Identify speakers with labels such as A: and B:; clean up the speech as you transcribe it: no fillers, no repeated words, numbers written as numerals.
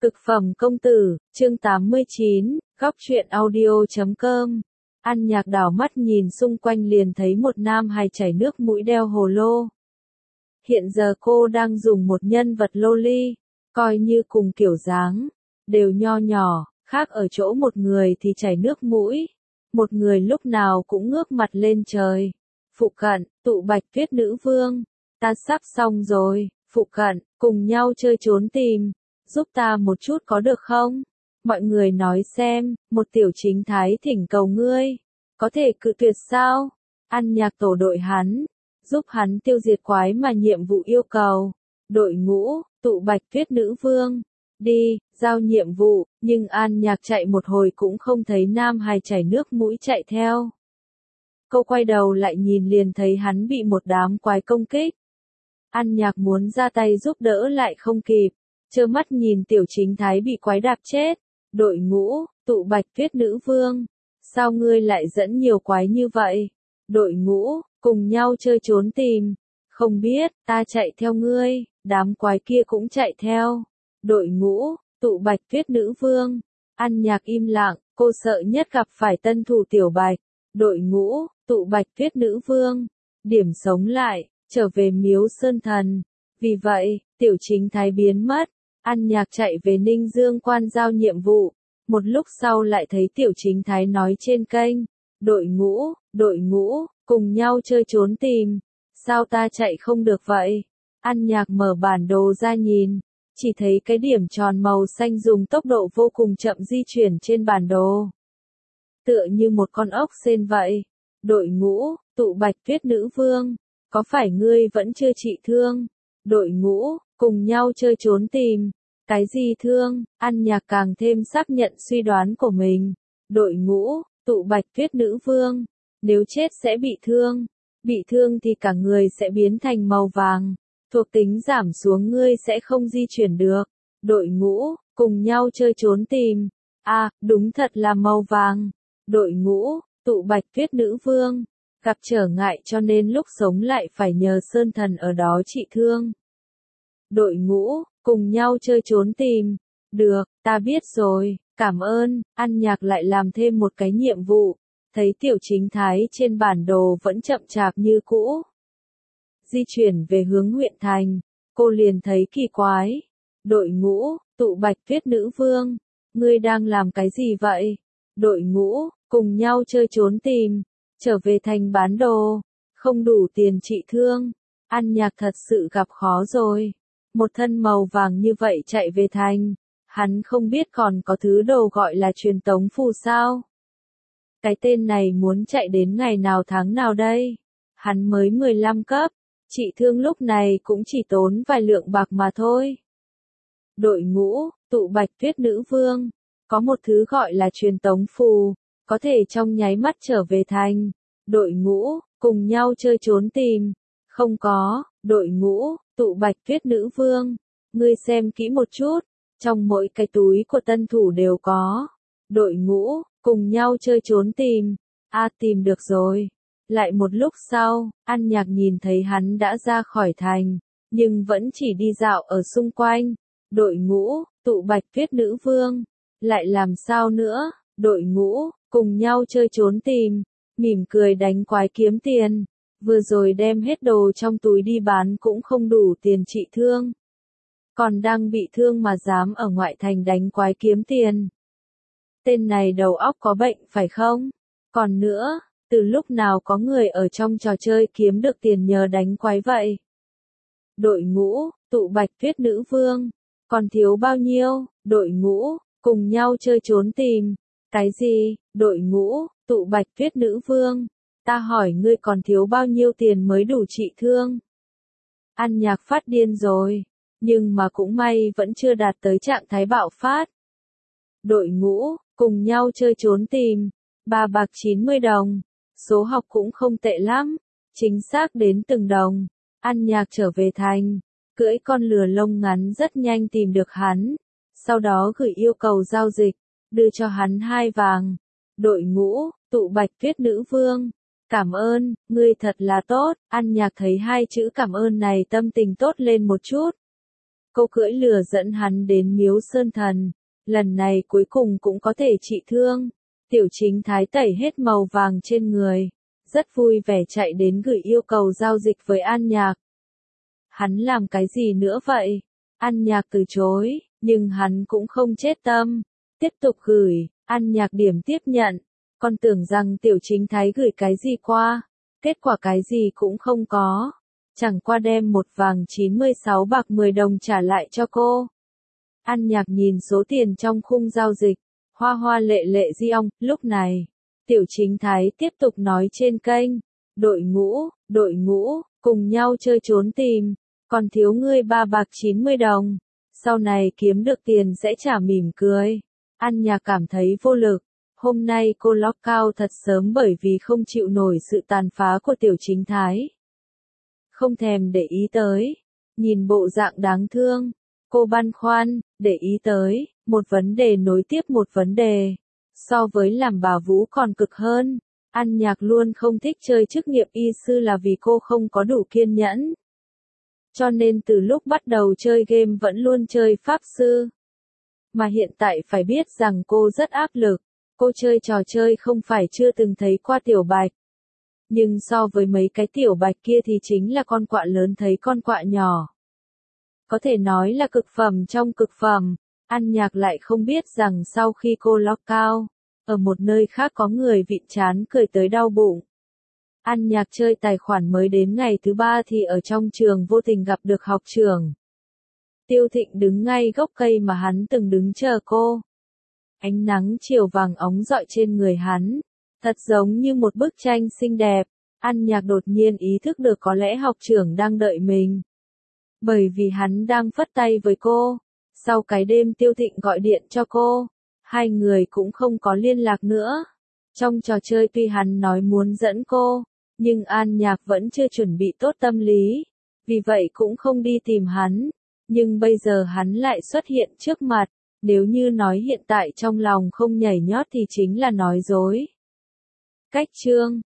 A: Cực phẩm công tử, chương 89, góc truyện audio.com. An Nhạc đảo mắt nhìn xung quanh liền thấy một nam hài chảy nước mũi đeo hồ lô. Hiện giờ cô đang dùng một nhân vật loli, coi như cùng kiểu dáng, đều nho nhỏ, khác ở chỗ một người thì chảy nước mũi, một người lúc nào cũng ngước mặt lên trời. Phụ cận, tụ Bạch Tuyết nữ vương, ta sắp xong rồi, phụ cận, cùng nhau chơi trốn tìm. Giúp ta một chút có được không? Mọi người nói xem, một tiểu chính thái thỉnh cầu ngươi, có thể cự tuyệt sao? An Nhạc tổ đội hắn, giúp hắn tiêu diệt quái mà nhiệm vụ yêu cầu. Đội ngũ, tụ Bạch Tuyết nữ vương, đi, giao nhiệm vụ, nhưng An Nhạc chạy một hồi cũng không thấy nam hài chảy nước mũi chạy theo. Cô quay đầu lại nhìn liền thấy hắn bị một đám quái công kích. An Nhạc muốn ra tay giúp đỡ lại không kịp. Trơ mắt nhìn tiểu chính thái bị quái đạp chết. Đội ngũ, tụ Bạch Tuyết nữ vương, sao ngươi lại dẫn nhiều quái như vậy? Đội ngũ, cùng nhau chơi trốn tìm. Không biết, ta chạy theo ngươi, đám quái kia cũng chạy theo. Đội ngũ, tụ Bạch Tuyết nữ vương. An Nhạc im lặng, cô sợ nhất gặp phải tân thủ tiểu Bạch. Đội ngũ, tụ Bạch Tuyết nữ vương. Điểm sống lại, trở về miếu sơn thần. Vì vậy, tiểu chính thái biến mất. An Nhạc chạy về Ninh Dương quan giao nhiệm vụ, một lúc sau lại thấy tiểu chính thái nói trên kênh, đội ngũ, cùng nhau chơi trốn tìm, sao ta chạy không được vậy? An Nhạc mở bản đồ ra nhìn, chỉ thấy cái điểm tròn màu xanh dùng tốc độ vô cùng chậm di chuyển trên bản đồ. Tựa như một con ốc sên vậy. Đội ngũ, tụ Bạch Tuyết nữ vương, có phải ngươi vẫn chưa trị thương? Đội ngũ, cùng nhau chơi trốn tìm. Cái gì thương? An Nhạc càng thêm xác nhận suy đoán của mình. Đội ngũ, tụ Bạch Tuyết nữ vương, nếu chết sẽ bị thương thì cả người sẽ biến thành màu vàng, thuộc tính giảm xuống ngươi sẽ không di chuyển được. Đội ngũ, cùng nhau chơi trốn tìm. Đúng thật là màu vàng. Đội ngũ, tụ Bạch Tuyết nữ vương, gặp trở ngại cho nên lúc sống lại phải nhờ sơn thần ở đó trị thương. Đội ngũ, cùng nhau chơi trốn tìm. Được, ta biết rồi, cảm ơn. An Nhạc lại làm thêm một cái nhiệm vụ, thấy tiểu chính thái trên bản đồ vẫn chậm chạp như cũ. Di chuyển về hướng huyện thành, cô liền thấy kỳ quái. Đội ngũ, tụ Bạch Tuyết nữ vương, ngươi đang làm cái gì vậy? Đội ngũ, cùng nhau chơi trốn tìm, trở về thành bán đồ, không đủ tiền trị thương. An Nhạc thật sự gặp khó rồi. Một thân màu vàng như vậy chạy về thành, hắn không biết còn có thứ đồ gọi là truyền tống phù sao? Cái tên này muốn chạy đến ngày nào tháng nào đây? Hắn mới 15 cấp, trị thương lúc này cũng chỉ tốn vài lượng bạc mà thôi. Đội ngũ, tụ Bạch Tuyết nữ vương, có một thứ gọi là truyền tống phù, có thể trong nháy mắt trở về thành. Đội ngũ, cùng nhau chơi trốn tìm. Không có. Đội ngũ, tụ Bạch Tuyết nữ vương, ngươi xem kỹ một chút, trong mỗi cái túi của tân thủ đều có. Đội ngũ, cùng nhau chơi trốn tìm. Tìm được rồi. Lại một lúc sau, An Nhạc nhìn thấy hắn đã ra khỏi thành, nhưng vẫn chỉ đi dạo ở xung quanh. Đội ngũ, tụ Bạch Tuyết nữ vương, lại làm sao nữa? Đội ngũ, cùng nhau chơi trốn tìm, mỉm cười đánh quái kiếm tiền. Vừa rồi đem hết đồ trong túi đi bán cũng không đủ tiền trị thương. Còn đang bị thương mà dám ở ngoại thành đánh quái kiếm tiền. Tên này đầu óc có bệnh phải không? Còn nữa, từ lúc nào có người ở trong trò chơi kiếm được tiền nhờ đánh quái vậy? Đội ngũ, tụ Bạch Tuyết nữ vương, còn thiếu bao nhiêu? Đội ngũ, cùng nhau chơi trốn tìm. Cái gì? Đội ngũ, tụ Bạch Tuyết nữ vương. Ta hỏi ngươi còn thiếu bao nhiêu tiền mới đủ trị thương? An Nhạc phát điên rồi, nhưng mà cũng may vẫn chưa đạt tới trạng thái bạo phát. Đội ngũ, cùng nhau chơi trốn tìm, 3 bạc 90 đồng, số học cũng không tệ lắm, chính xác đến từng đồng. An Nhạc trở về thành, cưỡi con lừa lông ngắn rất nhanh tìm được hắn, sau đó gửi yêu cầu giao dịch, đưa cho hắn 2 vàng. Đội ngũ, tụ Bạch Tuyết nữ vương, cảm ơn, ngươi thật là tốt. An Nhạc thấy 2 chữ cảm ơn này tâm tình tốt lên một chút. Cô cưỡi lừa dẫn hắn đến Miếu Sơn Thần, lần này cuối cùng cũng có thể trị thương. Tiểu Chính Thái tẩy hết màu vàng trên người, rất vui vẻ chạy đến gửi yêu cầu giao dịch với An Nhạc. Hắn làm cái gì nữa vậy? An Nhạc từ chối, nhưng hắn cũng không chết tâm, tiếp tục gửi. An Nhạc điểm tiếp nhận, còn tưởng rằng Tiểu Chính Thái gửi cái gì qua, kết quả cái gì cũng không có, chẳng qua đem một vàng 96 bạc 10 đồng trả lại cho cô. An Nhạc nhìn số tiền trong khung giao dịch, hoa hoa lệ lệ riêng. Lúc này, Tiểu Chính Thái tiếp tục nói trên kênh, đội ngũ, cùng nhau chơi trốn tìm, còn thiếu ngươi 3 bạc 90 đồng, sau này kiếm được tiền sẽ trả. Mỉm cười. An Nhạc cảm thấy vô lực, hôm nay cô log out thật sớm bởi vì không chịu nổi sự tàn phá của Tiểu Chính Thái. Không thèm để ý tới, nhìn bộ dạng đáng thương, cô băn khoăn, để ý tới, một vấn đề nối tiếp một vấn đề. So với làm bà Vũ còn cực hơn, An Nhạc luôn không thích chơi chức nghiệp y sư là vì cô không có đủ kiên nhẫn. Cho nên từ lúc bắt đầu chơi game vẫn luôn chơi pháp sư. Mà hiện tại phải biết rằng cô rất áp lực, cô chơi trò chơi không phải chưa từng thấy qua tiểu bạch. Nhưng so với mấy cái tiểu bạch kia thì chính là con quạ lớn thấy con quạ nhỏ. Có thể nói là cực phẩm trong cực phẩm. An Nhạc lại không biết rằng sau khi cô log out, ở một nơi khác có người vịn chán cười tới đau bụng. An Nhạc chơi tài khoản mới đến ngày thứ 3 thì ở trong trường vô tình gặp được học trưởng. Tiêu Thịnh đứng ngay gốc cây mà hắn từng đứng chờ cô. Ánh nắng chiều vàng óng rọi trên người hắn, thật giống như một bức tranh xinh đẹp. An Nhạc đột nhiên ý thức được có lẽ học trưởng đang đợi mình. Bởi vì hắn đang phất tay với cô. Sau cái đêm Tiêu Thịnh gọi điện cho cô, hai người cũng không có liên lạc nữa. Trong trò chơi tuy hắn nói muốn dẫn cô, nhưng An Nhạc vẫn chưa chuẩn bị tốt tâm lý, vì vậy cũng không đi tìm hắn. Nhưng bây giờ hắn lại xuất hiện trước mặt, nếu như nói hiện tại trong lòng không nhảy nhót thì chính là nói dối. Cách chương